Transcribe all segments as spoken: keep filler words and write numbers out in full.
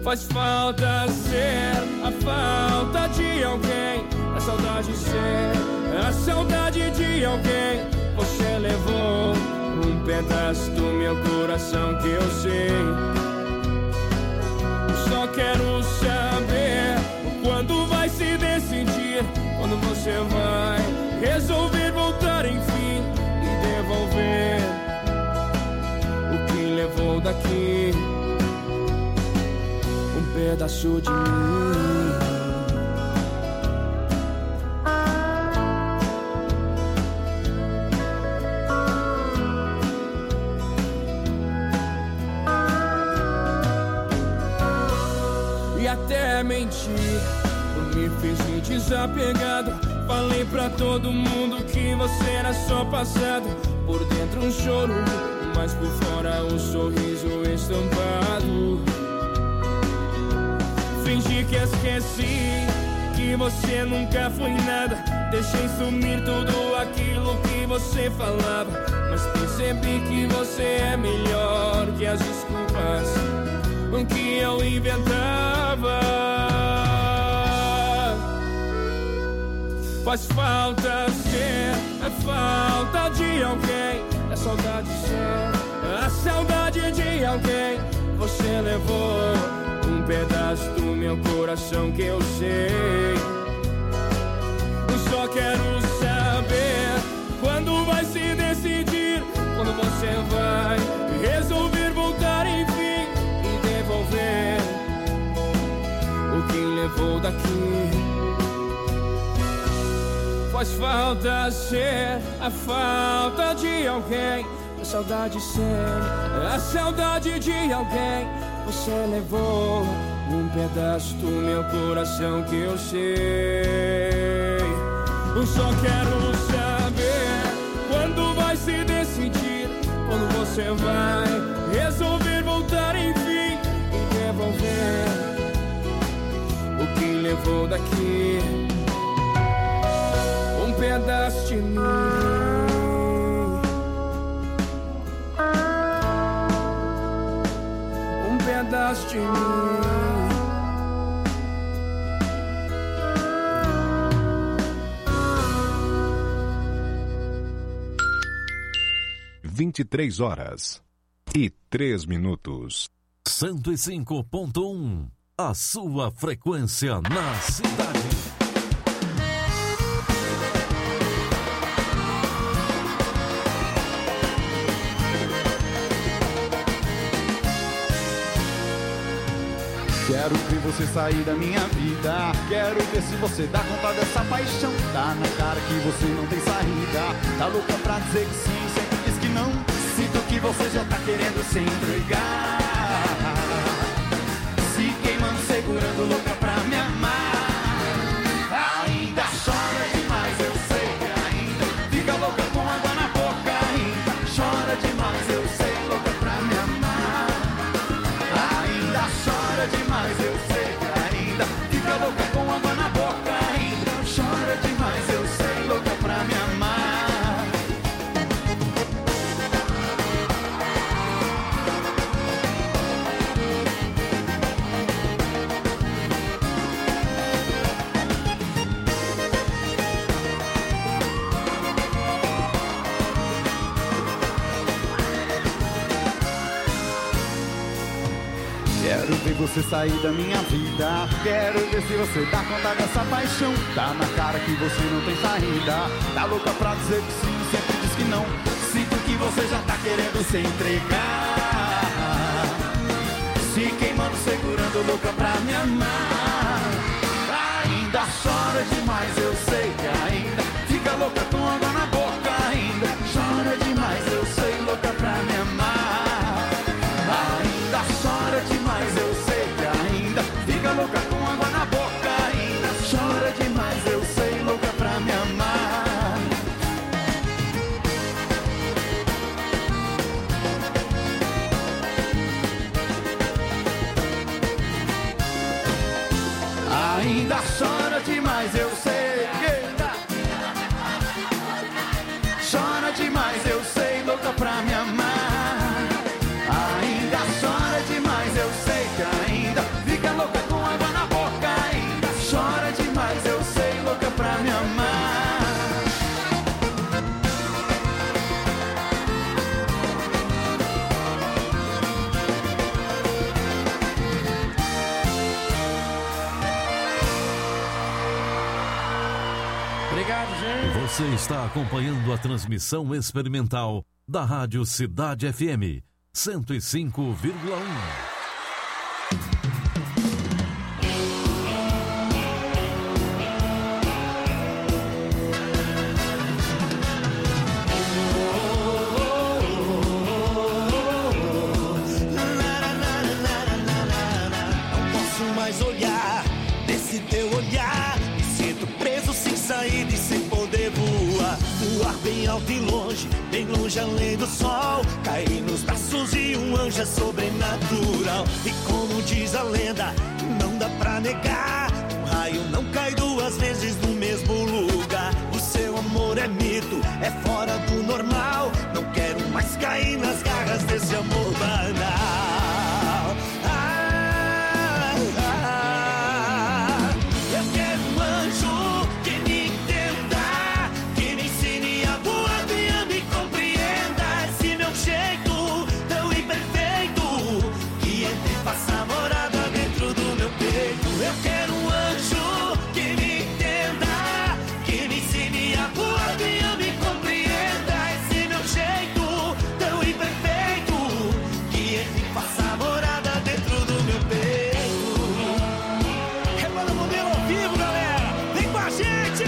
Faz falta ser a falta de alguém, a saudade ser a saudade de alguém. Você levou um pedaço do meu coração que eu sei. Só quero saber quando vai se decidir, quando você vai resolver voltar enfim e devolver o que levou daqui, um pedaço de mim. E até mentir, eu me fiz de desapegado. Falei pra todo mundo que você era só passado. Por dentro um choro, mas por fora um sorriso estampado. Fingi que esqueci, que você nunca foi nada. Deixei sumir tudo aquilo que você falava. Mas percebi que você é melhor que as desculpas que eu inventava. Faz falta ser a falta de alguém, a saudade ser a saudade de alguém. Você levou um pedaço do meu coração que eu sei. Eu só quero saber quando vai se decidir, quando você vai resolver voltar enfim e devolver o que levou daqui. Faz falta ser a falta de alguém, a saudade ser a saudade de alguém. Você levou um pedaço do meu coração que eu sei. Eu só quero saber quando vai se decidir, quando você vai resolver voltar enfim e devolver o que levou daqui, um pedaço de mim. Um pedaço de mim. Vinte e três horas e três minutos. Cento e cinco ponto um, a sua frequência na cidade. Quero ver você sair da minha vida. Quero ver se você dá conta dessa paixão. Tá na cara que você não tem saída. Tá louca pra dizer que sim, sempre diz que não. Sinto que você já tá querendo se entregar, se queimando, segurando, louca pra me amar. Ainda chora demais, eu sei que ainda fica louca com água na boca. Ainda chora demais, eu sei, louca pra me amar. Ainda chora demais, eu sei que ainda fica louca com água na boca. Ainda chora demais, eu sei, louca pra me amar. Quero ver você sair da minha vida. Quero ver se você dá conta dessa paixão. Tá na cara que você não tem saída. Tá louca pra dizer que sim, sempre diz que não. Sinto que você já tá querendo se entregar, se queimando, segurando, louca pra me amar. Ainda chora demais, eu sei que ainda fica louca com água na boca. Ainda chora demais, eu sei, louca pra me amar. Ainda chora demais, eu sei que ainda fica louca com água na boca. Ainda chora demais, eu sei, louca pra me amar. Ainda chora demais, eu sei que chora demais, eu sei, louca pra me amar. Ainda chora demais, eu sei que ainda fica Você está acompanhando a transmissão experimental da Rádio Cidade F M cento e cinco vírgula um. Bem alto e longe, bem longe além do sol, cair nos braços de um anjo é sobrenatural. E como diz a lenda, não dá pra negar, um raio não cai duas vezes no mesmo lugar. O seu amor é mito, é fora do normal, não quero mais cair nas garras desse amor banal. Ah, ah, eu quero um anjo que me entenda, que me ensine a voar, me ame e compreenda esse meu jeito tão imperfeito, que entre e faça morada dentro do meu peito. Eu quero um anjo que me entenda, que me ensine a voar, me ame e compreenda esse meu jeito tão imperfeito, que entre e faça morada dentro do meu peito. Rebanda Modelo ao vivo, galera, vem com a gente!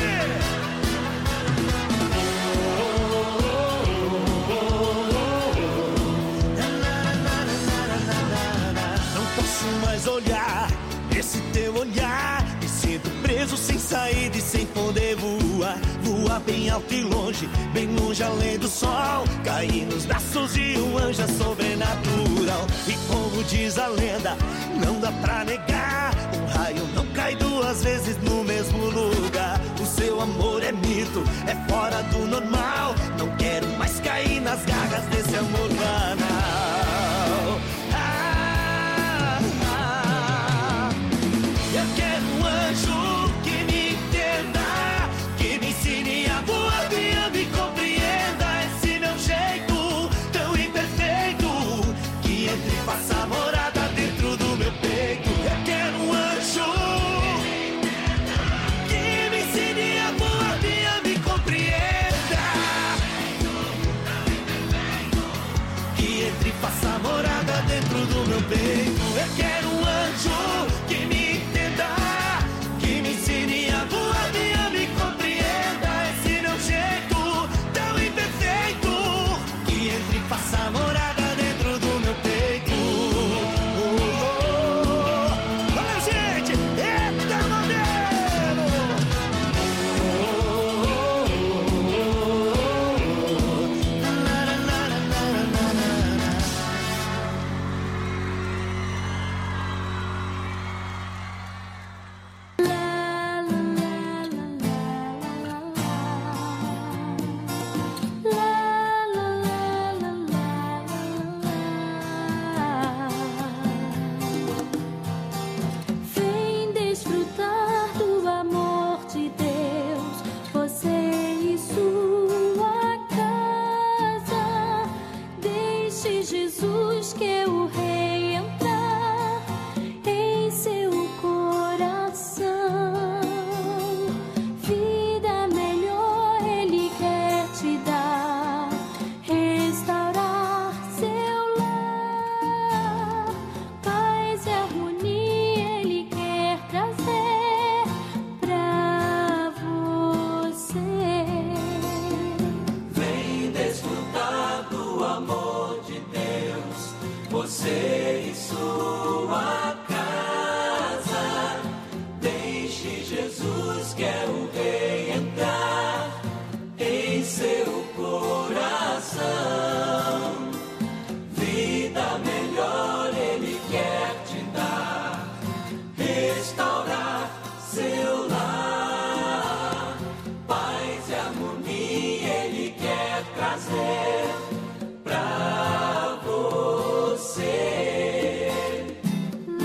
Não posso mais olhar esse teu olhar, me sinto preso sem saída e sem poder voar. Voar bem alto e longe, bem longe além do sol, cair nos braços de um anjo é sobrenatural. E como diz a lenda, não dá pra negar, um raio não cai duas vezes no mesmo lugar. O seu amor é mito, é fora do normal, não quero mais cair nas garras desse amor banal. Ah, ah, eu quero um anjo que me entenda, que me ensine a voar, me ame e compreenda esse meu jeito tão imperfeito, que entre e faça morada dentro do meu peito. Eu quero um anjo que me ensine a voar, me ame e compreenda, que entre e faça morada dentro do meu peito. Eu quero um anjo que me entenda, que me ensine a voar, me ame e compreenda esse meu jeito tão imperfeito, que entre e faça morada dentro do meu peito. Oh, oh, oh. Valeu, gente! Eita, modelo! Oh, oh, oh, oh. Na, na, na, na, na, na, na. Vem desfrutar do amor de Deus, você e sua casa. Deixe Jesus, que é o Rei, entrar em seu coração. Vida melhor Ele quer te dar, restaurar seu lar. Paz e harmonia Ele quer trazer pra você. Vem desfrutar do amor de Deus, você e sua casa. Deixe Jesus, que é o Rei, entrar em seu coração. Vida melhor Ele quer te dar, restaurar seu lar. Paz e harmonia Ele quer trazer pra você.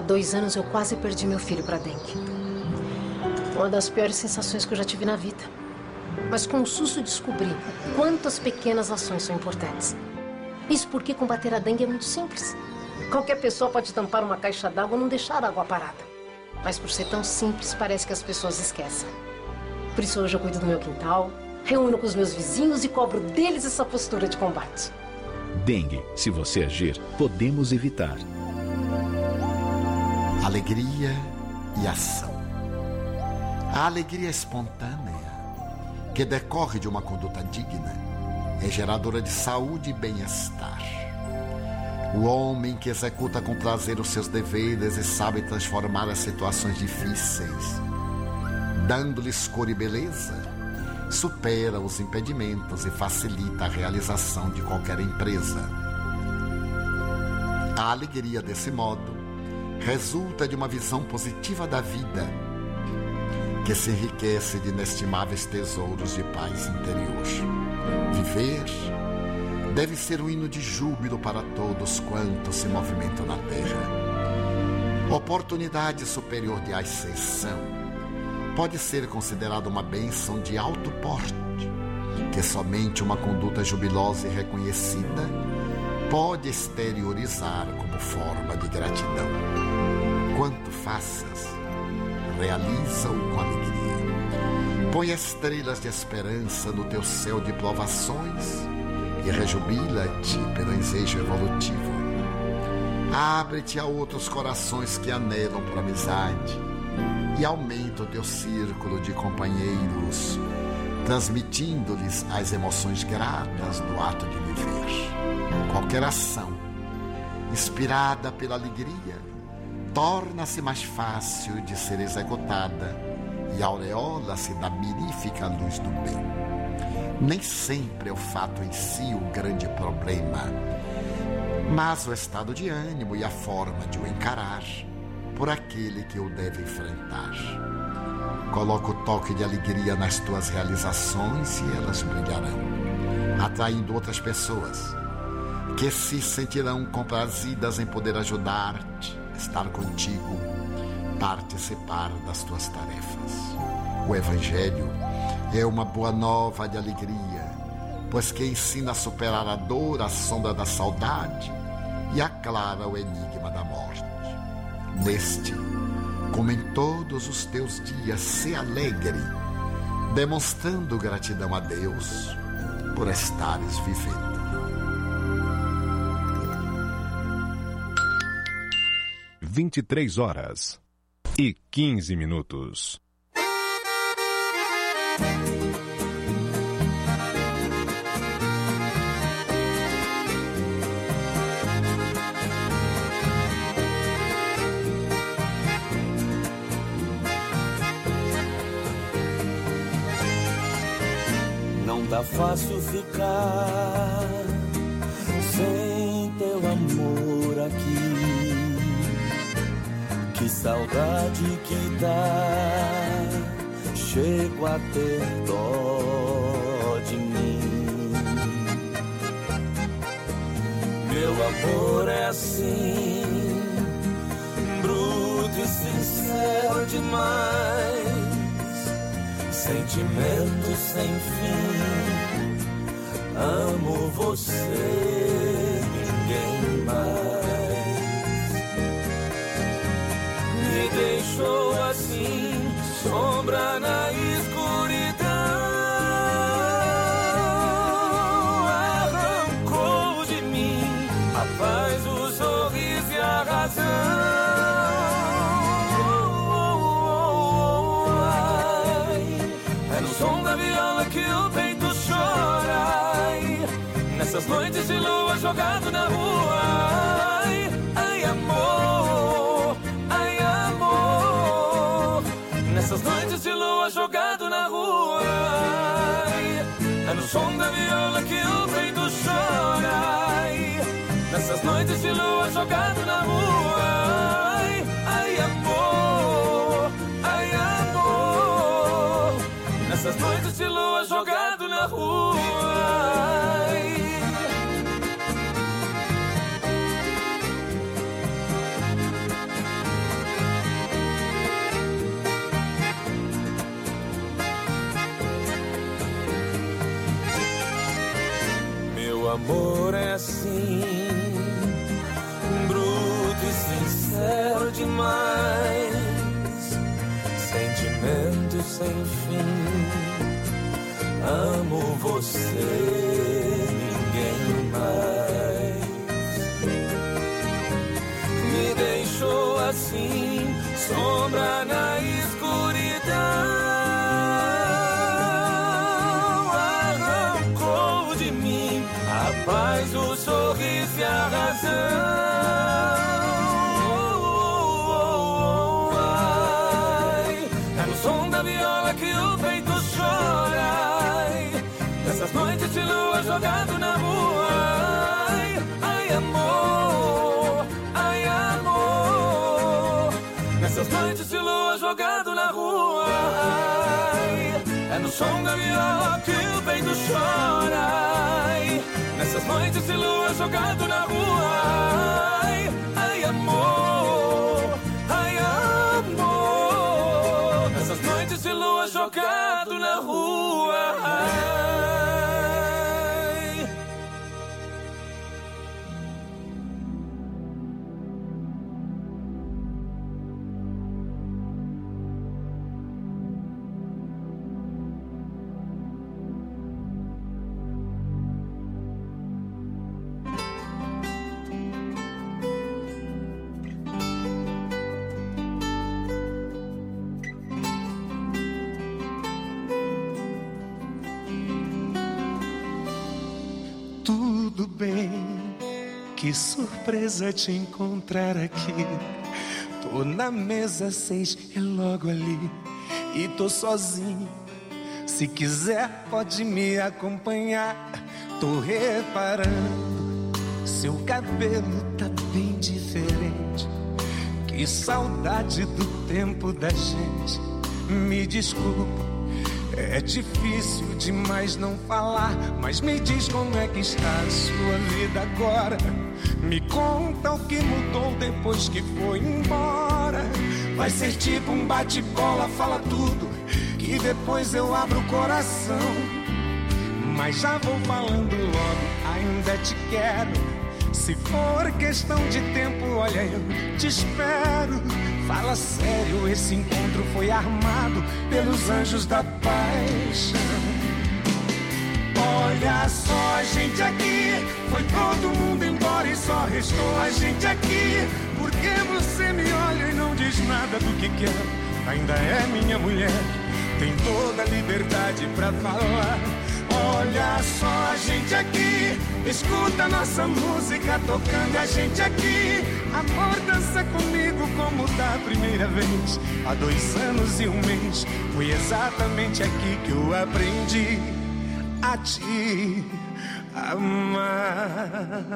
dois anos eu quase perdi meu filho para dengue. Uma das piores sensações que eu já tive na vida. Mas com o susto descobri quantas pequenas ações são importantes. Isso porque combater a dengue é muito simples. Qualquer pessoa pode tampar uma caixa d'água ou não deixar a água parada. Mas por ser tão simples, parece que as pessoas esquecem. Por isso hoje eu cuido do meu quintal, reúno com os meus vizinhos e cobro deles essa postura de combate. Dengue, se você agir, podemos evitar. Alegria e ação. A alegria espontânea, que decorre de uma conduta digna, é geradora de saúde e bem-estar. O homem que executa com prazer os seus deveres e sabe transformar as situações difíceis, dando-lhes cor e beleza, supera os impedimentos e facilita a realização de qualquer empresa. A alegria, desse modo, resulta de uma visão positiva da vida, que se enriquece de inestimáveis tesouros de paz interior. Viver deve ser um hino de júbilo para todos quantos se movimentam na terra. Oportunidade superior de ascensão pode ser considerada uma bênção de alto porte, que somente uma conduta jubilosa e reconhecida pode exteriorizar como forma de gratidão. Quanto faças, realiza-o com alegria. Põe estrelas de esperança no teu céu de provações e rejubila-te pelo ensejo evolutivo. Abre-te a outros corações que anelam por amizade e aumenta o teu círculo de companheiros, transmitindo-lhes as emoções gratas do ato de viver. Qualquer ação inspirada pela alegria torna-se mais fácil de ser executada e aureola-se da mirífica luz do bem. Nem sempre é o fato em si o grande problema, mas o estado de ânimo e a forma de o encarar por aquele que o deve enfrentar. Coloca o toque de alegria nas tuas realizações e elas brilharão, atraindo outras pessoas que se sentirão comprazidas em poder ajudar-te, estar contigo, participar das tuas tarefas. O Evangelho é uma boa nova de alegria, pois que ensina a superar a dor, a sombra da saudade e aclara o enigma da morte. Neste, como em todos os teus dias, se alegre, demonstrando gratidão a Deus por estares vivendo. vinte e três horas e quinze minutos. Não tá fácil ficar sem teu amor aqui. Que saudade que dá, chego a ter dó de mim. Meu amor é assim, bruto e sincero demais, sentimento sem fim, amo você, ninguém mais. Me deixou assim, sombra na escuridão, arrancou de mim a paz, o sorriso e a razão. Oh, oh, oh, ai, é no som da viola que o peito chora, ai, nessas noites de lua jogado na rua, ai, ai amor, ai amor, nessas noites de lua jogado na rua, ai, é no som da viola que o peito chora, ai, nessas noites de lua jogado na rua, ai, ai amor, ai amor, nessas noites de lua jogado na rua, ai. amor é assim, bruto e sincero demais, sentimento sem fim. Amo você, ninguém mais. Me deixou assim, sombra na escuridão. Arrancou de mim a paz, o sorriso e a razão. Noites de lua jogado na rua. Ai, ai amor, ai amor. Nessas noites de lua jogado na rua. Ai, é no som da viola que o peito chora. Ai, nessas noites de lua jogado na rua. Ai, ai amor, ai amor. Nessas noites de lua jogado na rua. Ai. Tudo bem, que surpresa te encontrar aqui. Tô na mesa seis, é logo ali, e tô sozinho. Se quiser pode me acompanhar. Tô reparando, seu cabelo tá bem diferente. Que saudade do tempo da gente. Me desculpa, é difícil demais não falar, mas me diz como é que está a sua vida agora. Me conta o que mudou depois que foi embora. Vai ser tipo um bate-bola, fala tudo, que depois eu abro o coração. Mas já vou falando logo, ainda te quero. Se for questão de tempo, olha, eu te espero. Fala sério, esse encontro foi armado pelos anjos da paixão. Olha só a gente aqui, foi todo mundo embora e só restou a gente aqui. Por que você me olha e não diz nada do que quer? Ainda é minha mulher, tem toda a liberdade pra falar. Olha só a gente aqui, escuta nossa música tocando a gente aqui. Amor, dança comigo como da primeira vez. Há dois anos e um mês, foi exatamente aqui que eu aprendi a te amar.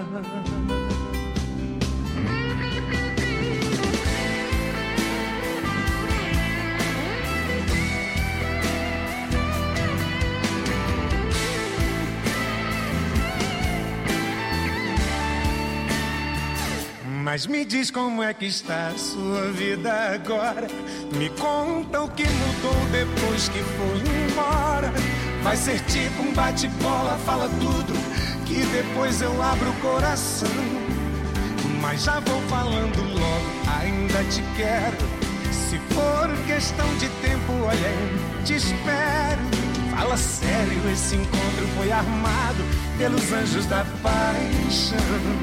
Mas me diz como é que está a sua vida agora. Me conta o que mudou depois que foi embora. Vai ser tipo um bate-bola, fala tudo, que depois eu abro o coração. Mas já vou falando logo, ainda te quero. Se for questão de tempo, olha, eu te espero. Fala sério, esse encontro foi armado pelos anjos da paixão.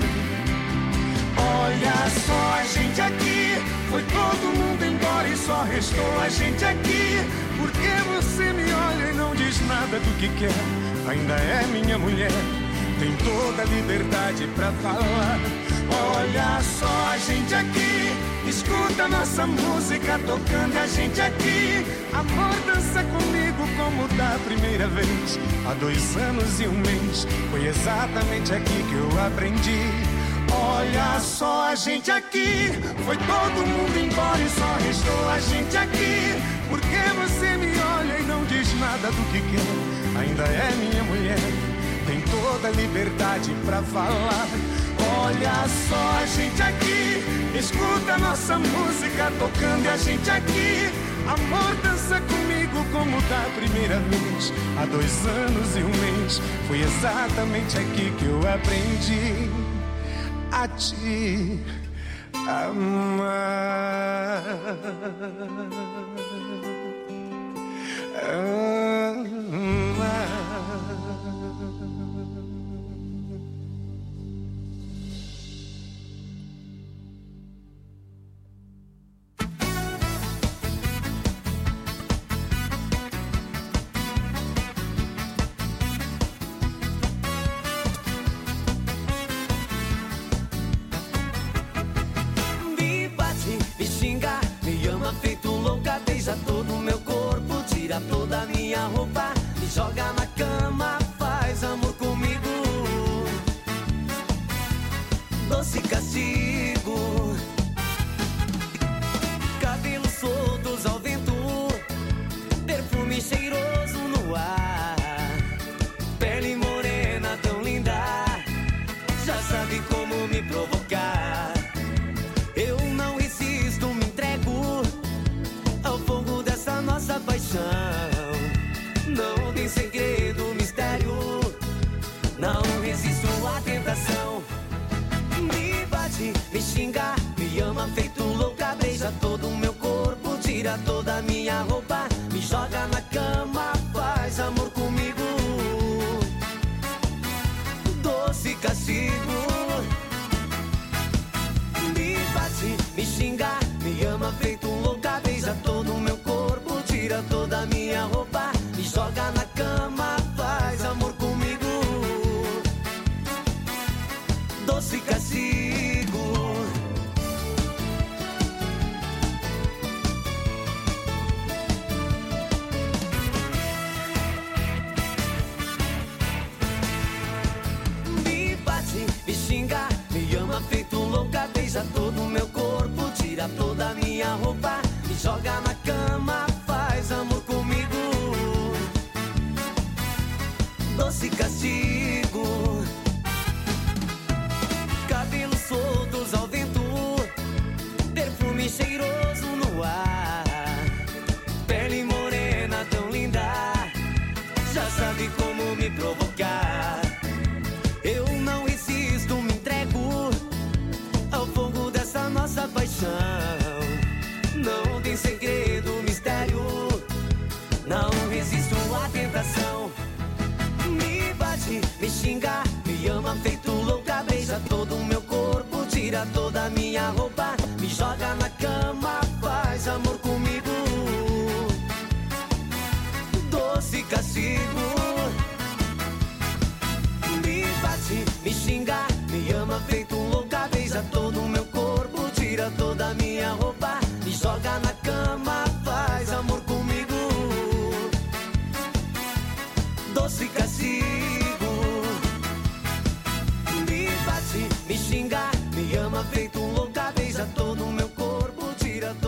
Olha só a gente aqui, foi todo mundo embora e só restou a gente aqui. Por que você me olha e não diz nada do que quer? Ainda é minha mulher, tem toda a liberdade pra falar. Olha só a gente aqui, escuta nossa música tocando a gente aqui. Amor, dança comigo como da primeira vez. Há dois anos e um mês, foi exatamente aqui que eu aprendi. Olha só a gente aqui, foi todo mundo embora e só restou a gente aqui. Por que você me olha e não diz nada do que quer? Ainda é minha mulher, tem toda a liberdade pra falar. Olha só a gente aqui, escuta nossa música tocando a gente aqui. Amor, dança comigo como da pela primeira vez, há dois anos e um mês. Foi exatamente aqui que eu aprendi a te amar. Amar. Feito louca, beija todo o meu corpo, tira toda a minha roupa, me joga na cama, faz amor comigo. Doce castigo, cabelos soltos ao vento, perfume cheiroso no ar, pele morena tão linda, já sabe como me provocar. Eu não resisto, me entrego ao fogo dessa nossa paixão. Não tem segredo, mistério, não resisto à tentação. Me bate, me xinga, me ama feito louca, beija todo o meu corpo, tira toda a minha roupa, me joga na cama, faz amor comigo. Doce castigo, me bate, me xinga, me ama feito louca, beija todo o meu corpo, tira toda a minha roupa, me joga na cama, faz amor comigo. Doce castigo. Me bate, me xinga, me ama feito louca, beija todo o meu corpo, tira toda a minha roupa, me joga na cama, faz amor comigo. Doce castigo, cabelos soltos ao vento, perfume cheiroso no ar, pele morena tão linda, já sabe como me provocar. Eu não resisto, me entrego ao fogo dessa nossa paixão. Não tem segredo, mistério, não resisto à tentação. Me bate, me xinga, me ama feito louca, beija todo o meu corpo, tira toda a minha roupa, me joga na cama, faz amor comigo. Doce castigo, me bate, me xinga, me ama feito louca, beija todo o meu corpo, tira toda a minha roupa, me joga na cama, faz amor comigo. Doce castigo, me bate, me xinga, me ama feito louca, beija todo o meu corpo, tira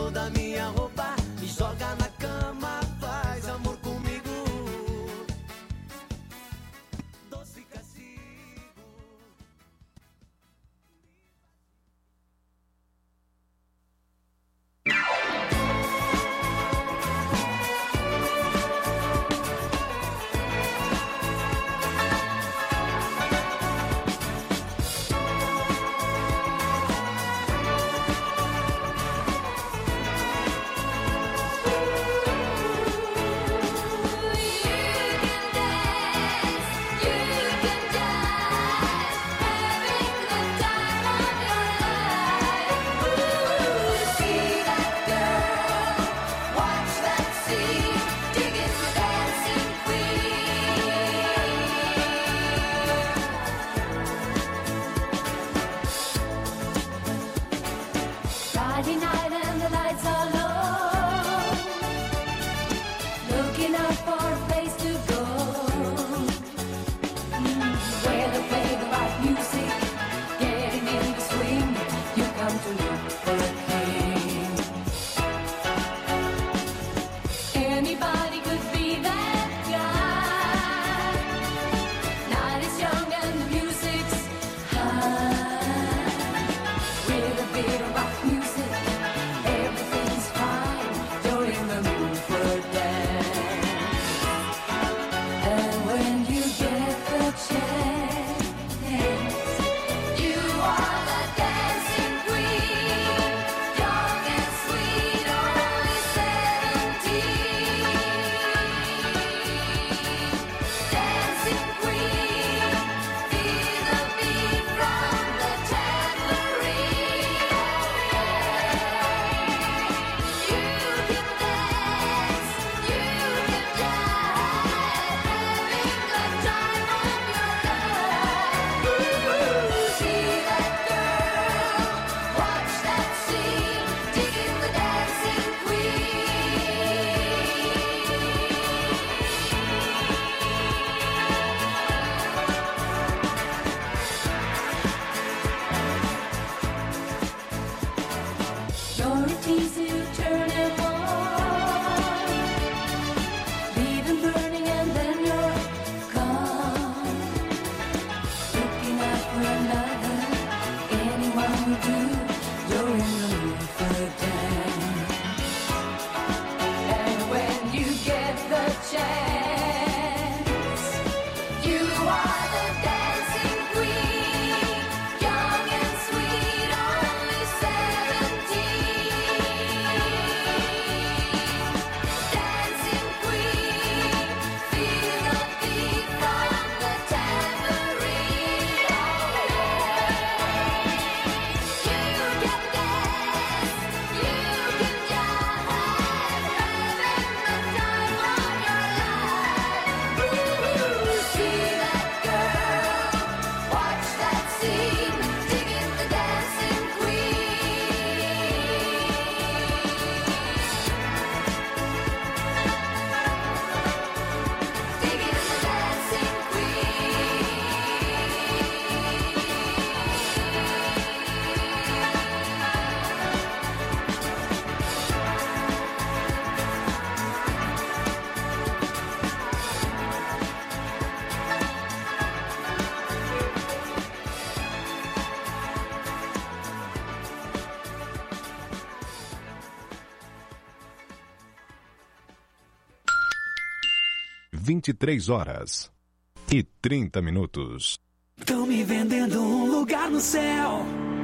vinte e três horas e trinta minutos. Estão me vendendo um lugar no céu.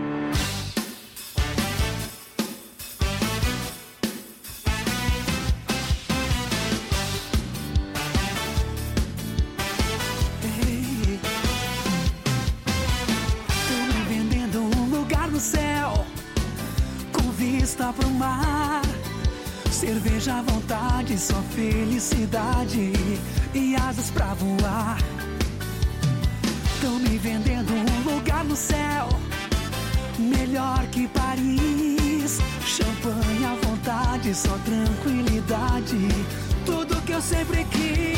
Estão me vendendo um lugar no céu, com vista pro mar. Cerveja à vontade, só felicidade e asas pra voar. Estão me vendendo um lugar no céu, melhor que Paris. Champanhe à vontade, só tranquilidade, tudo que eu sempre quis.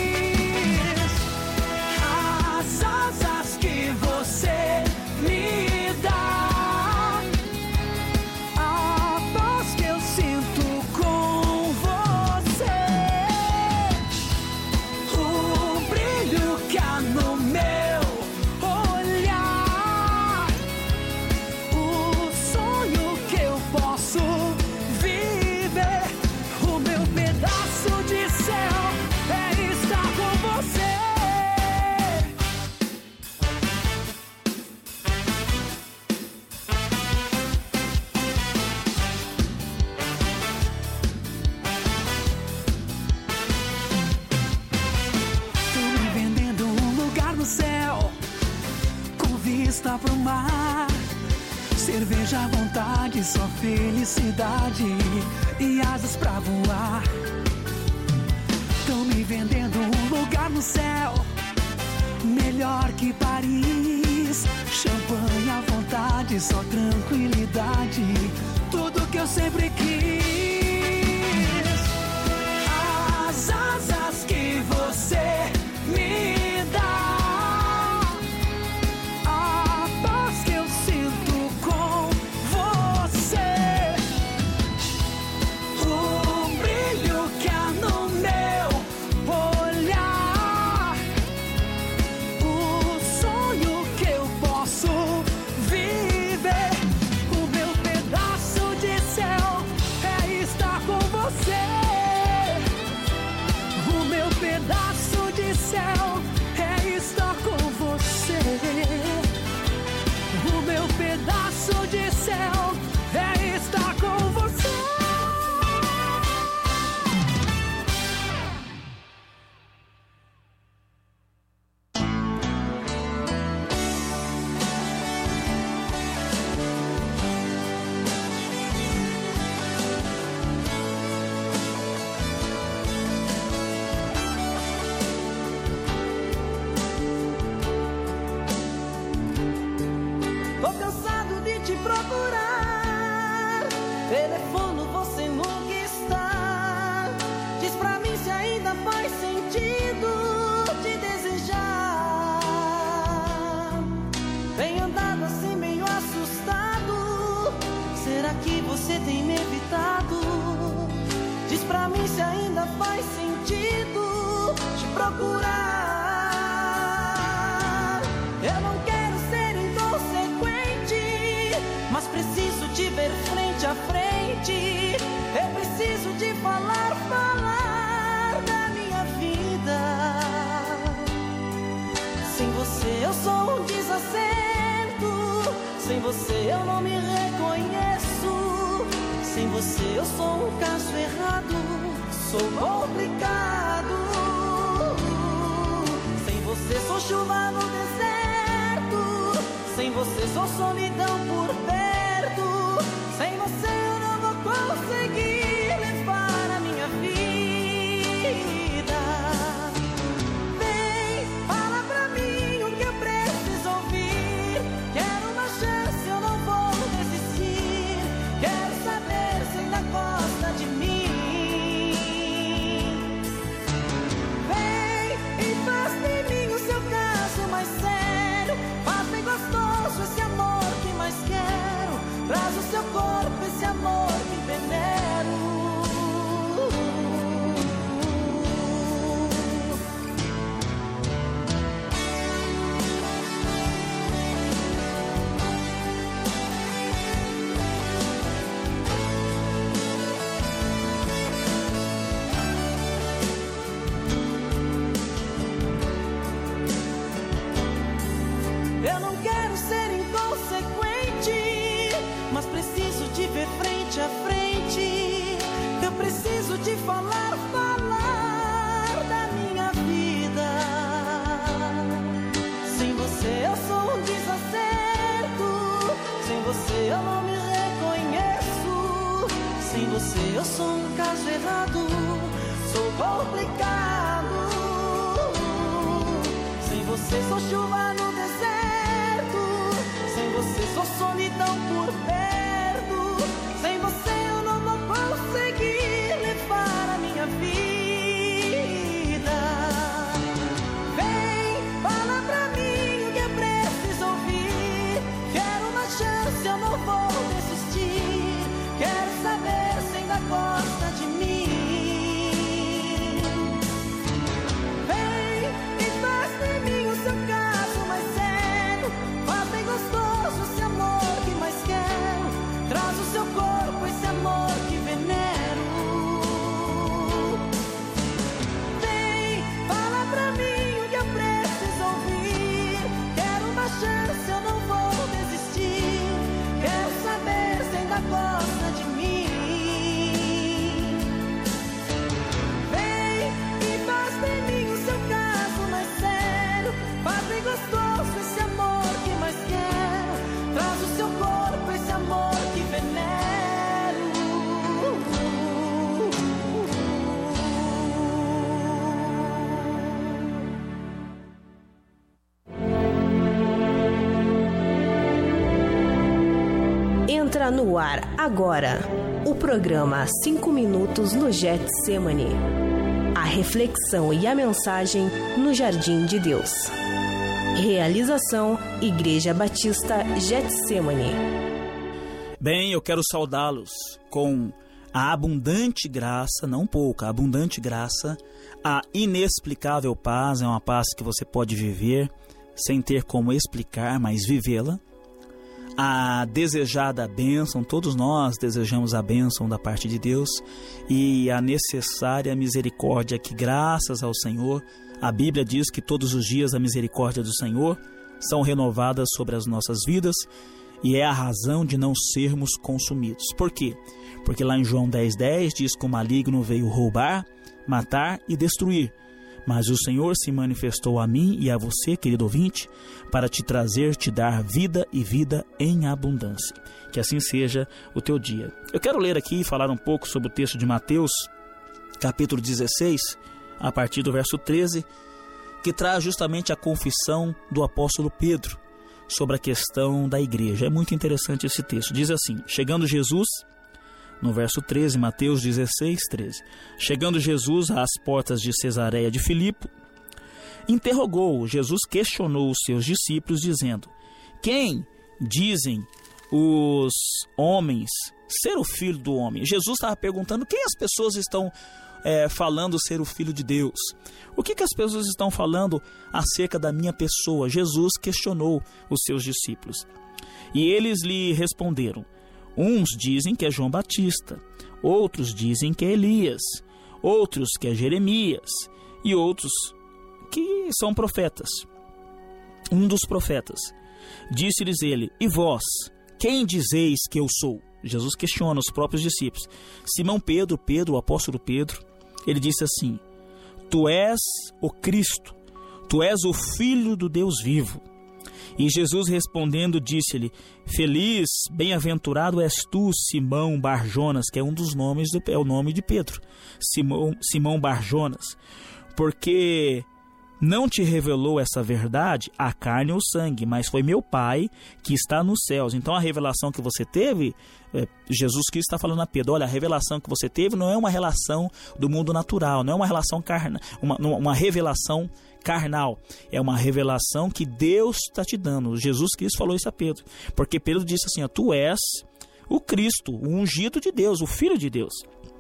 As asas que você me dá, a paz que eu sinto com você, o brilho que há no meu olhar, o sonho que eu posso viver, o meu pedaço de céu é estar com você. Estão me vendendo um lugar no céu, com vista pro mar. Cerveja à vontade, só felicidade e asas pra voar. Estão me vendendo um lugar no céu, melhor que Paris. Champanhe à vontade, só tranquilidade, tudo que eu sempre quis. As asas que você me dá, a paz que eu sinto com você, o brilho que há no meu olhar, o sonho que eu posso viver, o meu pedaço de céu é estar com você. O meu pedaço de céu é estar com você. O meu pedaço de céu é estar com você. Tô cansado de te procurar, telefono você nunca está. Diz pra mim se ainda faz sentido te desejar. Vem andado assim meio assustado, será que você tem me evitado? Diz pra mim se ainda faz sentido te procurar. Eu não quero ser inconsequente, mas preciso te ver frente a frente. Eu preciso te falar, falar da minha vida. Sem você eu sou um desacerto, sem você eu não me reconheço. Sem você eu sou um caso errado, sou complicado. Sem você sou chuva no deserto, sem você sou solidão por perto. Sem você eu não vou conseguir levar a minha vida. Vem, fala pra mim o que eu preciso ouvir. Quero uma chance, eu não vou desistir. Quero saber se ainda gosta de mim. Vem e faz de mim o seu caso mais sério. Faz bem gostoso esse amor que mais quero. complicado. Sem você sou chuva no deserto, sem você sou solidão por perto, sem você eu não vou conseguir levar a minha vida. Vem, fala pra mim o que eu preciso ouvir. Quero uma chance, eu não vou desistir. Quero saber se ainda gosta de mim. Vem e faz de mim o seu caso mais sério. Faz bem gostoso esse amor que mais quero. Traz o seu corpo esse amor que venero. Vem, fala pra mim o que eu preciso ouvir. Quero uma chance, eu não vou desistir. Quero saber se ainda gosta de mim. Vem e faz de mim o seu caso mais sério. Faz bem gostoso esse amor que mais quero. Traz o seu corpo esse amor que venero. Entra no ar agora o programa Cinco Minutos no Getsemane. A reflexão e a mensagem no Jardim de Deus. Realização Igreja Batista Getsemane. Bem, eu quero saudá-los com a abundante graça, não pouca, a abundante graça, a inexplicável paz, é uma paz que você pode viver sem ter como explicar, mas vivê-la. A desejada bênção, todos nós desejamos a bênção da parte de Deus, e a necessária misericórdia que, graças ao Senhor, a Bíblia diz que todos os dias a misericórdia do Senhor são renovadas sobre as nossas vidas, e é a razão de não sermos consumidos. Por quê? Porque lá em João dez, dez diz que o maligno veio roubar, matar e destruir. Mas o Senhor se manifestou a mim e a você, querido ouvinte, para te trazer, te dar vida e vida em abundância. Que assim seja o teu dia. Eu quero ler aqui e falar um pouco sobre o texto de Mateus, capítulo dezesseis, a partir do verso treze, que traz justamente a confissão do apóstolo Pedro sobre a questão da igreja. É muito interessante esse texto. Diz assim: chegando Jesus... No verso treze, Mateus dezesseis, treze. Chegando Jesus às portas de Cesareia de Filipe, interrogou, Jesus questionou os seus discípulos, dizendo: quem dizem os homens ser o Filho do Homem? Jesus estava perguntando quem as pessoas estão é, falando ser o Filho de Deus. O que, que as pessoas estão falando acerca da minha pessoa? Jesus questionou os seus discípulos. E eles lhe responderam: uns dizem que é João Batista, outros dizem que é Elias, outros que é Jeremias, e outros que são profetas. Um dos profetas. Disse-lhes ele: e vós, quem dizeis que eu sou? Jesus questiona os próprios discípulos. Simão Pedro, Pedro, o apóstolo Pedro, ele disse assim: tu és o Cristo, tu és o Filho do Deus vivo. E Jesus respondendo disse-lhe: feliz, bem-aventurado és tu, Simão Barjonas, que é um dos nomes, do, é o nome de Pedro, Simão, Simão Barjonas, porque não te revelou essa verdade a carne ou o sangue, mas foi meu Pai que está nos céus. Então a revelação que você teve, é, Jesus Cristo está falando a Pedro: olha, a revelação que você teve não é uma relação do mundo natural, não é uma relação carnal, uma, uma revelação carnal, é uma revelação que Deus está te dando. Jesus Cristo falou isso a Pedro, porque Pedro disse assim: ó, tu és o Cristo, o ungido de Deus, o Filho de Deus.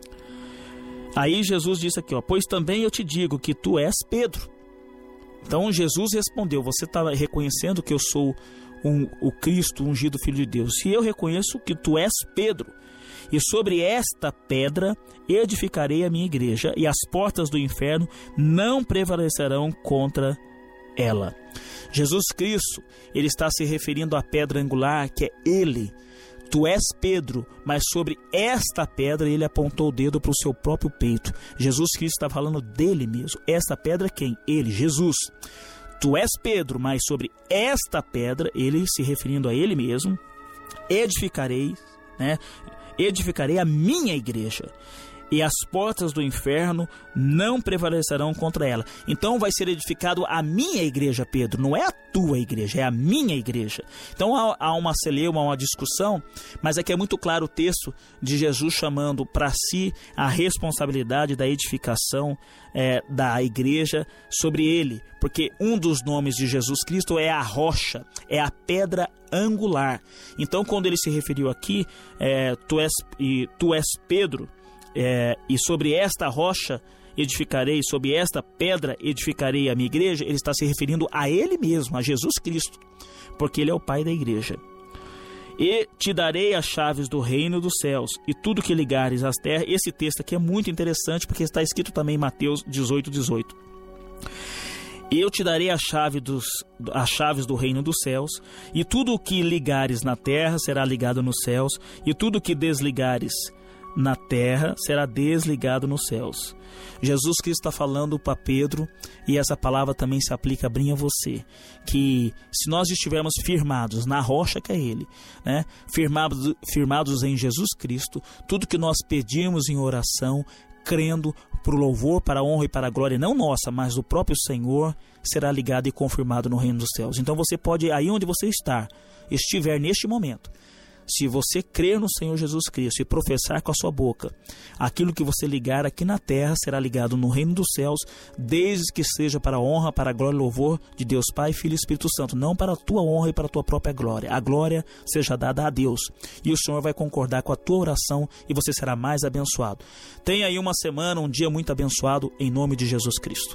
Aí Jesus disse aqui, ó, pois também eu te digo que tu és Pedro. Então Jesus respondeu: você está reconhecendo que eu sou um, o Cristo, o ungido Filho de Deus, e eu reconheço que tu és Pedro, e sobre esta pedra edificarei a minha igreja, e as portas do inferno não prevalecerão contra ela. Jesus Cristo, ele está se referindo à pedra angular, que é ele. Tu és Pedro, mas sobre esta pedra ele apontou o dedo para o seu próprio peito. Jesus Cristo está falando dele mesmo. Esta pedra quem? Ele, Jesus. Tu és Pedro, mas sobre esta pedra, ele se referindo a ele mesmo, edificarei, né? Edificarei a minha igreja. e as portas do inferno não prevalecerão contra ela. Então vai ser edificado a minha igreja, Pedro, não é a tua igreja, é a minha igreja. Então há, há uma celeuma, uma discussão, mas aqui é muito claro o texto de Jesus chamando para si a responsabilidade da edificação é, da igreja sobre ele, porque um dos nomes de Jesus Cristo é a rocha, é a pedra angular. Então quando ele se referiu aqui, é, tu, és, e, tu és Pedro, É, e sobre esta rocha edificarei, sobre esta pedra edificarei a minha igreja, ele está se referindo a ele mesmo, a Jesus Cristo, porque ele é o Pai da igreja. E te darei as chaves do reino dos céus, e tudo que ligares às terras. Esse texto aqui é muito interessante, porque está escrito também em Mateus dezoito, dezoito. Eu te darei a chave dos, as chaves do reino dos céus, e tudo o que ligares na terra será ligado nos céus, e tudo o que desligares na terra será desligado nos céus. Jesus Cristo está falando para Pedro, e essa palavra também se aplica a mim e a você, que se nós estivermos firmados na rocha que é Ele, né? firmados, firmados em Jesus Cristo, tudo que nós pedimos em oração, crendo para o louvor, para a honra e para a glória, não nossa, mas do próprio Senhor, será ligado e confirmado no reino dos céus. Então você pode, aí onde você está, estiver neste momento, se você crer no Senhor Jesus Cristo e professar com a sua boca, aquilo que você ligar aqui na terra será ligado no reino dos céus, desde que seja para a honra, para a glória e louvor de Deus Pai, Filho e Espírito Santo, não para a tua honra e para a tua própria glória. A glória seja dada a Deus, e o Senhor vai concordar com a tua oração e você será mais abençoado. Tenha aí uma semana, um dia muito abençoado, em nome de Jesus Cristo.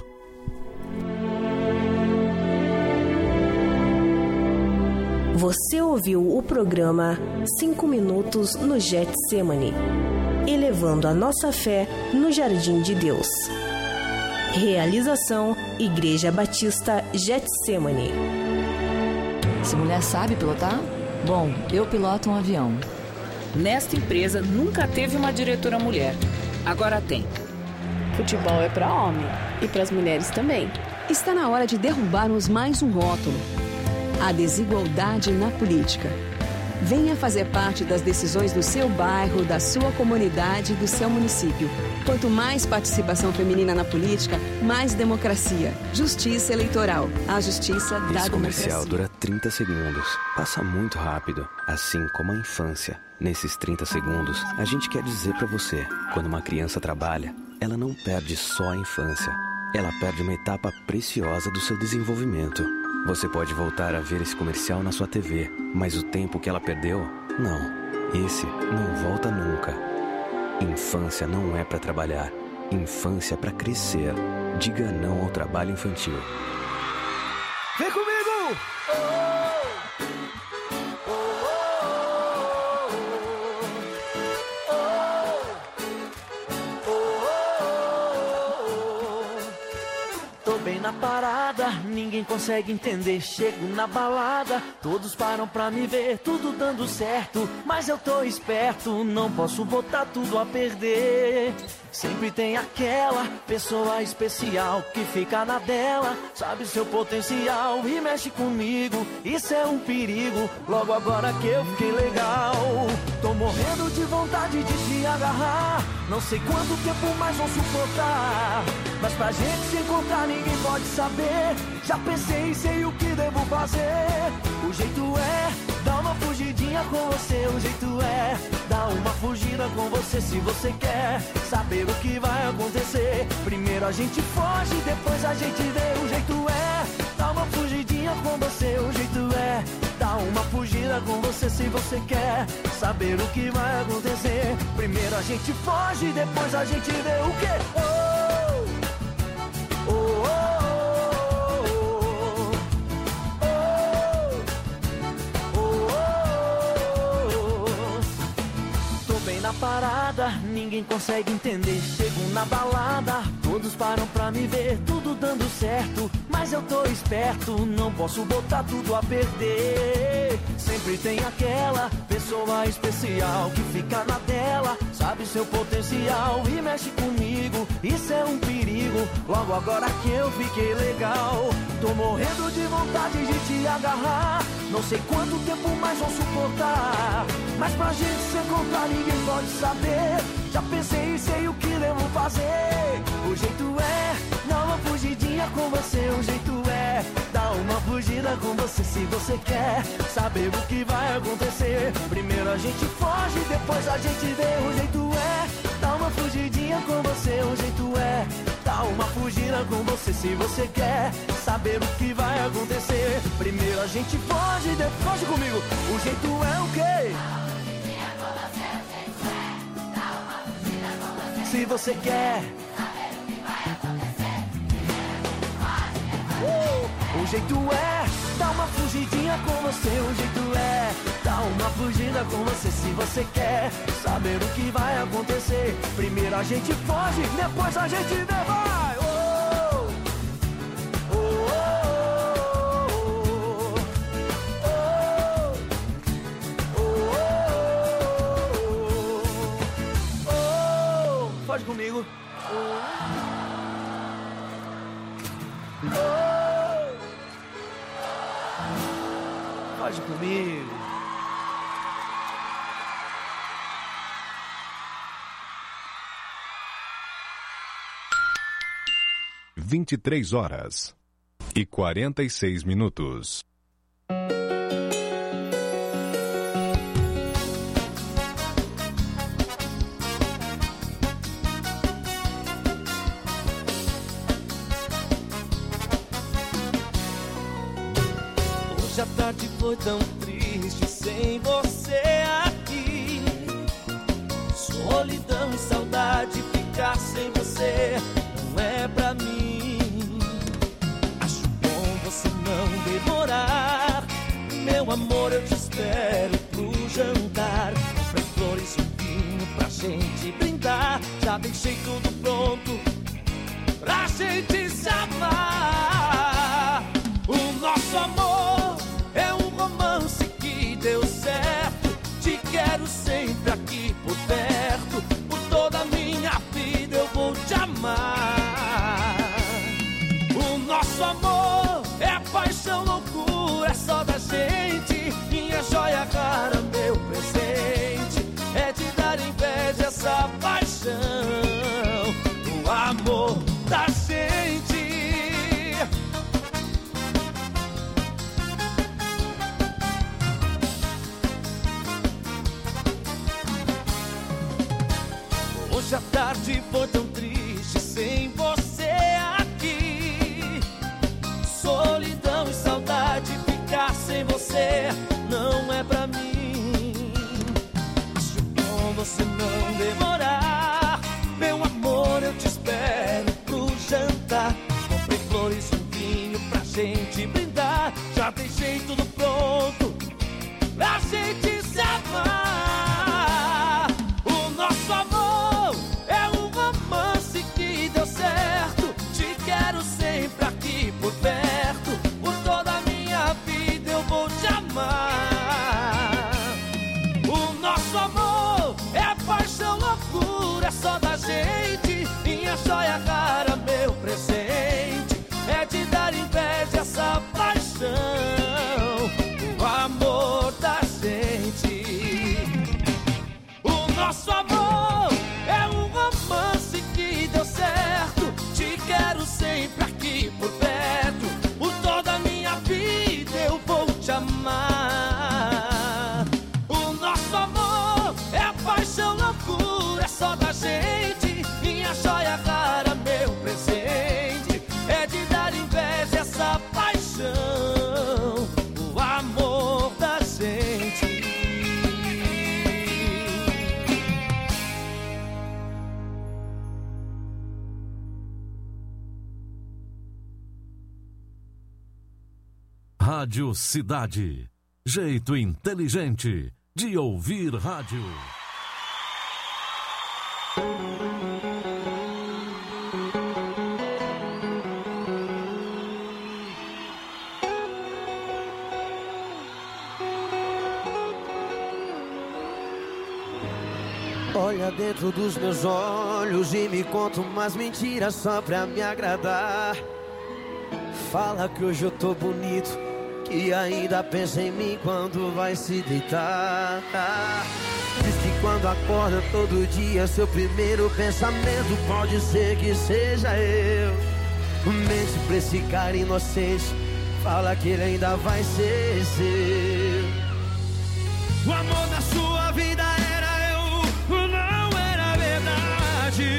Você ouviu o programa cinco minutos no Getsemane, elevando a nossa fé no Jardim de Deus. Realização Igreja Batista Getsemane. Se mulher sabe pilotar? Bom, eu piloto um avião. Nesta empresa nunca teve uma diretora mulher. Agora tem. Futebol é para homem e para as mulheres também. Está na hora de derrubarmos mais um rótulo: a desigualdade na política. Venha fazer parte das decisões do seu bairro, da sua comunidade e do seu município. Quanto mais participação feminina na política, mais democracia. Justiça eleitoral. A justiça da democracia. Esse comercial dura trinta segundos. Passa muito rápido, assim como a infância. Nesses trinta segundos, a gente quer dizer pra você: quando uma criança trabalha, ela não perde só a infância. Ela perde uma etapa preciosa do seu desenvolvimento. Você pode voltar a ver esse comercial na sua T V, mas o tempo que ela perdeu, não. Esse não volta nunca. Infância não é para trabalhar. Infância é para crescer. Diga não ao trabalho infantil. Vem comigo! Na parada, ninguém consegue entender. Chego na balada, todos param pra me ver, tudo dando certo, mas eu tô esperto, não posso botar tudo a perder. Sempre tem aquela pessoa especial que fica na dela, sabe seu potencial e mexe comigo, isso é um perigo. Logo agora que eu fiquei legal, tô morrendo de vontade de te agarrar. Não sei quanto tempo mais vão suportar, mas pra gente se encontrar ninguém pode saber. Já pensei e sei o que devo fazer. O jeito é dar uma fugidinha com você. O jeito é dar uma fugida com você. Se você quer saber o que vai acontecer, primeiro a gente foge, depois a gente vê. O jeito é dar uma fugidinha com você. O jeito é dar uma fugida com você. Se você quer saber o que vai acontecer, primeiro a gente foge, depois a gente vê. O quê? Oh, oh, oh, oh. Na parada, ninguém consegue entender. Chego na balada, todos param pra me ver, tudo dando certo, mas eu tô esperto, não posso botar tudo a perder. Sempre tem aquela pessoa especial que fica na tela, sabe seu potencial e mexe comigo, isso é um perigo. logo agora que eu fiquei legal. Tô morrendo de vontade de te agarrar. Não sei quanto tempo mais vão suportar, mas pra gente se encontrar ninguém pode saber. Já pensei e sei o que devo fazer. O jeito é dar uma fugidinha com você. O jeito é dar uma fugida com você. Se você quer saber o que vai acontecer, primeiro a gente foge, depois a gente vê. O jeito é dar uma fugidinha com você. O jeito é dar uma fugida com você. Se você quer saber o que vai acontecer, primeiro a gente foge, depois foge comigo. O jeito é o quê? Se você quer uh! O jeito é dar uma fugidinha com você. O jeito é dar uma fugida com você. Se você quer saber o que vai acontecer, primeiro a gente foge, depois a gente vê. Vai! Oh! Oh, oh, oh, oh. Foge comigo. Oh. Foge comigo. Vinte e três horas e quarenta e seis minutos. Hoje a tarde foi tão triste sem você aqui. Solidão e saudade, ficar sem você não é pra mim. Acho bom você não demorar. Meu amor, eu te espero pro jantar. Comprei flores e um vinho pra gente brindar. Já deixei tudo pronto pra gente se amar. O nosso amor é um romance que deu certo. Te quero sempre aqui por perto. Por toda a minha vida eu vou te amar. O nosso amor é paixão, loucura, é só da gente. Minha joia rara, meu presente, é de dar inveja essa paixão. O amor da gente. Hoje a tarde foi tão triste sem você aqui. Solidão e saudade, ficar sem você não é pra mim. Acho bom você não demorar. Meu amor, eu te espero pro jantar. Comprei flores e um vinho pra gente brindar. Já deixei tudo pronto pra gente se amar. O nosso amor é um romance que deu certo. Te quero sempre aqui por perto. Por toda a minha vida eu vou te amar. O nosso amor é paixão, loucura, é só da gente. Minha joia rara, meu presente, é de dar inveja essa paixão. O amor da gente. O nosso amor é um romance que deu certo. Te quero sempre aqui por perto. Por toda a minha vida eu vou te amar. O nosso amor é paixão, loucura, é só da gente. Minha joia rara, meu presente, é de dar inveja essa paixão. O amor da gente. Rádio Cidade. Jeito inteligente de ouvir rádio. Olha dentro dos meus olhos e me conta umas mentiras só pra me agradar. Fala que hoje eu tô bonito, que ainda pensa em mim quando vai se deitar. Diz que quando acorda todo dia, seu primeiro pensamento pode ser que seja eu. Mente pra esse cara inocente, fala que ele ainda vai ser seu. O amor da sua vida era eu, não era verdade.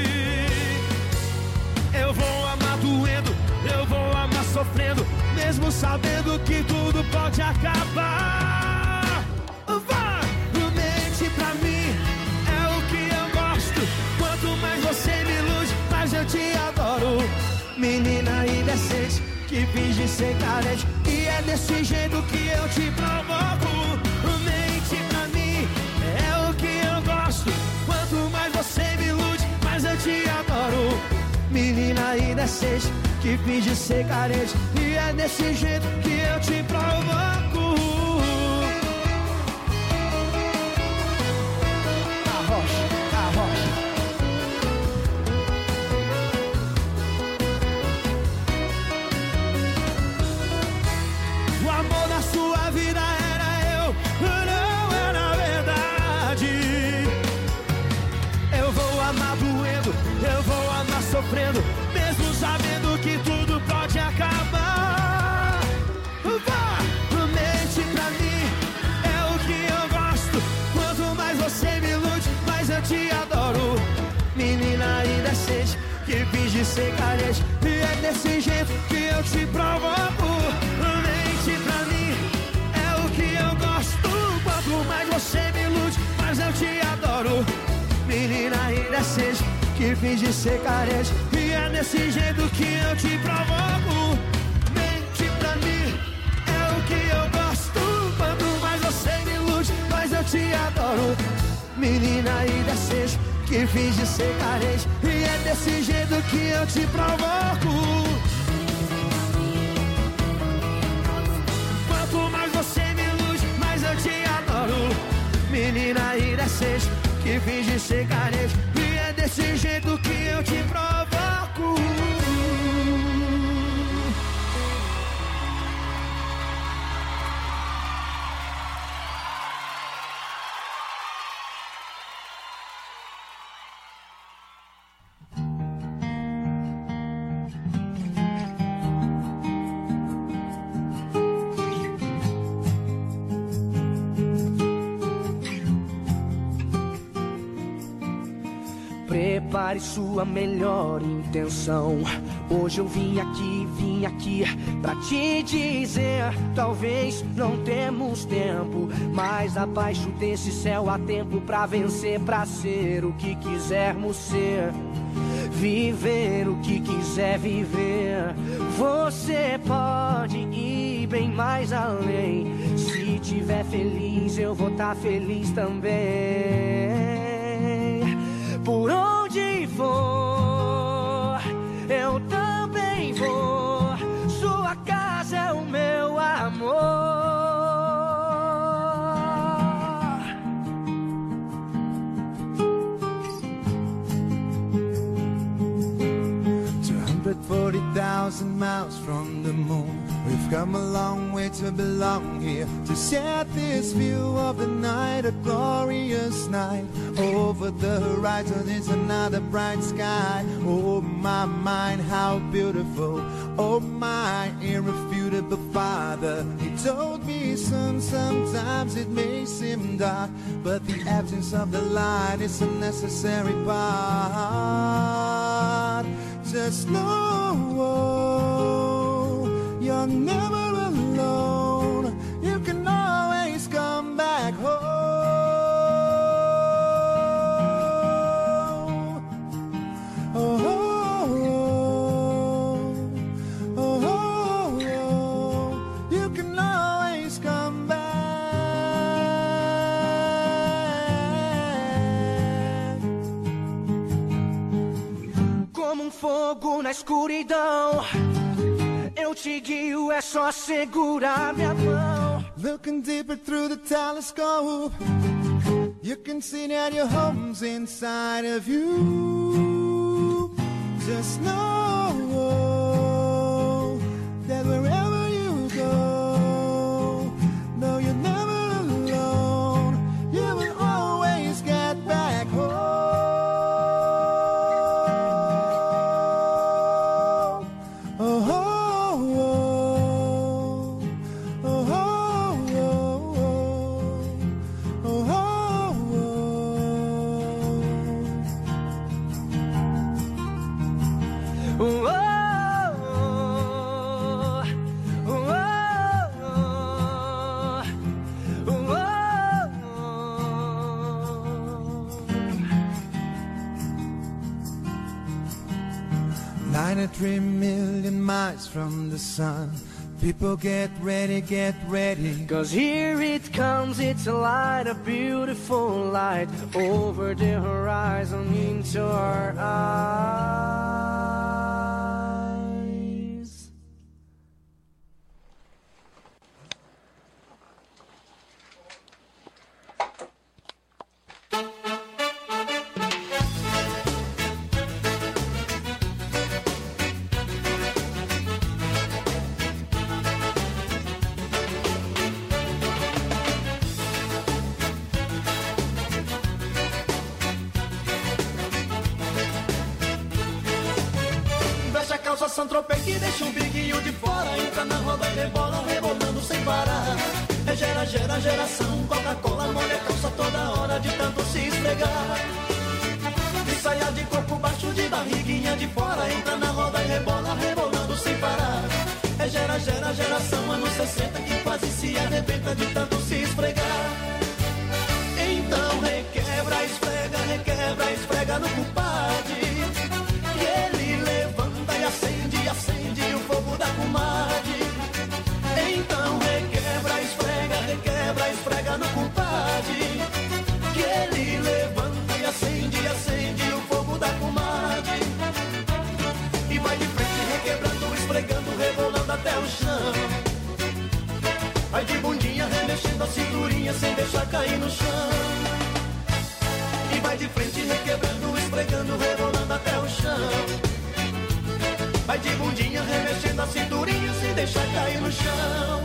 Eu vou amar doendo, eu vou amar sofrendo, mesmo sabendo que tudo pode acabar. Vai, mente pra mim, é o que eu gosto. Quanto mais você me ilude, mais eu te adoro. Menina indecente, que finge ser carente, e é desse jeito que eu te provoco. Mente pra mim, é o que eu gosto. Quanto mais você me ilude, mais eu te adoro. Menina indecente, que finge ser carente, e é desse jeito que eu te provoco. Arrocha, arrocha. O amor da sua vida era eu, não era verdade. Eu vou amar doendo, eu vou amar sofrendo, mesmo sabendo que tudo pode acabar. Vá, mente pra mim, é o que eu gosto. Quanto mais você me ilude, mais eu te adoro. Menina indecente, que finge ser carente, e é desse jeito que eu te provoco. Mente pra mim, é o que eu gosto. Quanto mais você me ilude, mais eu te adoro. Menina indecente, que finge ser carente, e é desse jeito que eu te provoco. Mente pra mim, é o que eu gosto. Quanto mais você me ilude, mais eu te adoro. Menina indecente, que finge ser carente, e é desse jeito que eu te provoco. Quanto mais você me ilude, mais eu te adoro. Menina indecente, que finge ser carente, e é desse jeito que eu te provoco. Prepare sua melhor intenção. Hoje eu vim aqui, vim aqui pra te dizer: talvez não temos tempo, mas abaixo desse céu há tempo pra vencer, pra ser o que quisermos ser, viver o que quiser viver. Você pode ir bem mais além. Se tiver feliz, eu vou estar feliz também. Por onde for, eu também vou. Sua casa é o meu amor. two hundred forty thousand miles from the moon, we've come a long way to belong here, to share this view of the night, a glorious night. Over the horizon is another bright sky. Oh my mind, how beautiful. Oh my irrefutable Father. He told me, son, sometimes it may seem dark, but the absence of the light is a necessary part. Just know you're never alone. You can always come back home. Oh, oh, oh, oh, oh, oh. You can always come back. Como um fogo na escuridão, eu te guio, é só segurar minha mão. Looking deeper through the telescope, You can see that your home's inside of you. Just know that wherever you go, no, you're never alone. You will always get back home. Oh, oh, oh, oh, oh, oh, oh, oh, oh. ninety-three million miles from the sun. People get ready, get ready. Cause here it comes, it's a light, a beautiful light, over the horizon into our eyes. Veste a calça Saint-Tropez que deixa um biguinho de fora. Entra na roda e rebola, rebolando sem parar. É gera, gera, geração. Coca-Cola molha a calça toda hora de tanto se esfregar. E saia de corpo baixo, de barriguinha de fora. Entra na roda e rebola, rebolando sem parar. É gera, gera, geração. Anos sessenta que quase se arrebenta de tanto se esfregar. Então requebra, esfrega, requebra, esfrega no compadre. E ele levanta e acende, acende o fogo da comadre. Então requebra, esfrega, requebra, esfrega no compadre. Que ele levanta e acende, acende o fogo da comadre. E vai de frente requebrando, esfregando, rebolando até o chão. Vai de bundinha remexendo a cinturinha sem deixar cair no chão. E vai de frente requebrando, esfregando, rebolando até o chão. Vai de bundinha remexendo a cinturinha sem deixar cair no chão.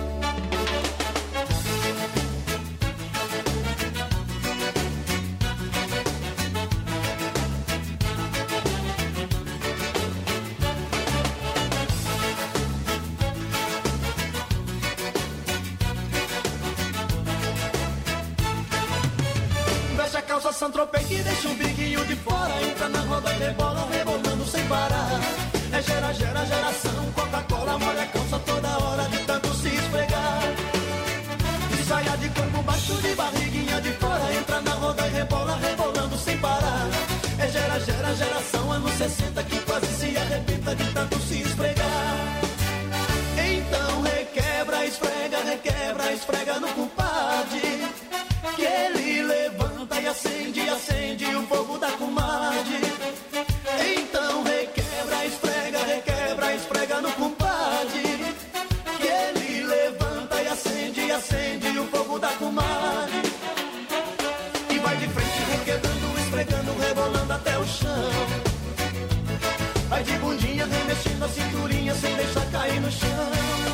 Veste a calça Saint-Tropez que deixa um biguinho de fora. Entra na roda e rebola, rebolando sem parar. É gera, gera, geração. Coca-Cola molha a calça toda hora de tanto se esfregar. E saia de corpo baixo, de barriguinha de fora. Entra na roda e rebola, rebolando sem parar. É gera, gera, geração. Anos sessenta que quase se arrebenta de tanto se esfregar. Então requebra, esfrega, requebra, esfrega no compadre. Que ele levanta e acende, acende o fogo da comadre. Então requebra, esfrega, requebra, esfrega no compadre. Que ele levanta e acende, acende o fogo da comadre. E vai de frente requebrando, esfregando, rebolando até o chão. Vai de bundinha remexendo a cinturinha sem deixar cair no chão.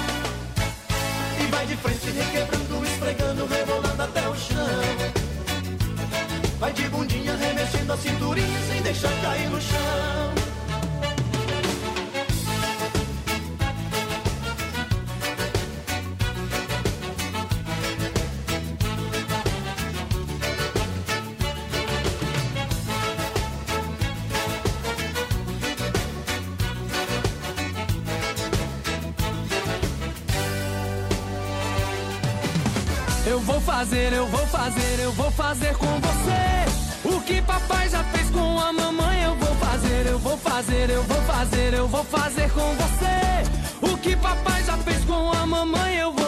E vai de frente requebrando, esfregando, rebolando até o chão. Vai de bundinha remexendo a cinturinha sem deixar cair no chão. Eu vou fazer, eu vou fazer, eu vou fazer com você o que papai já fez com a mamãe. Eu vou fazer, eu vou fazer, eu vou fazer, eu vou fazer com você o que papai já fez com a mamãe. Eu vou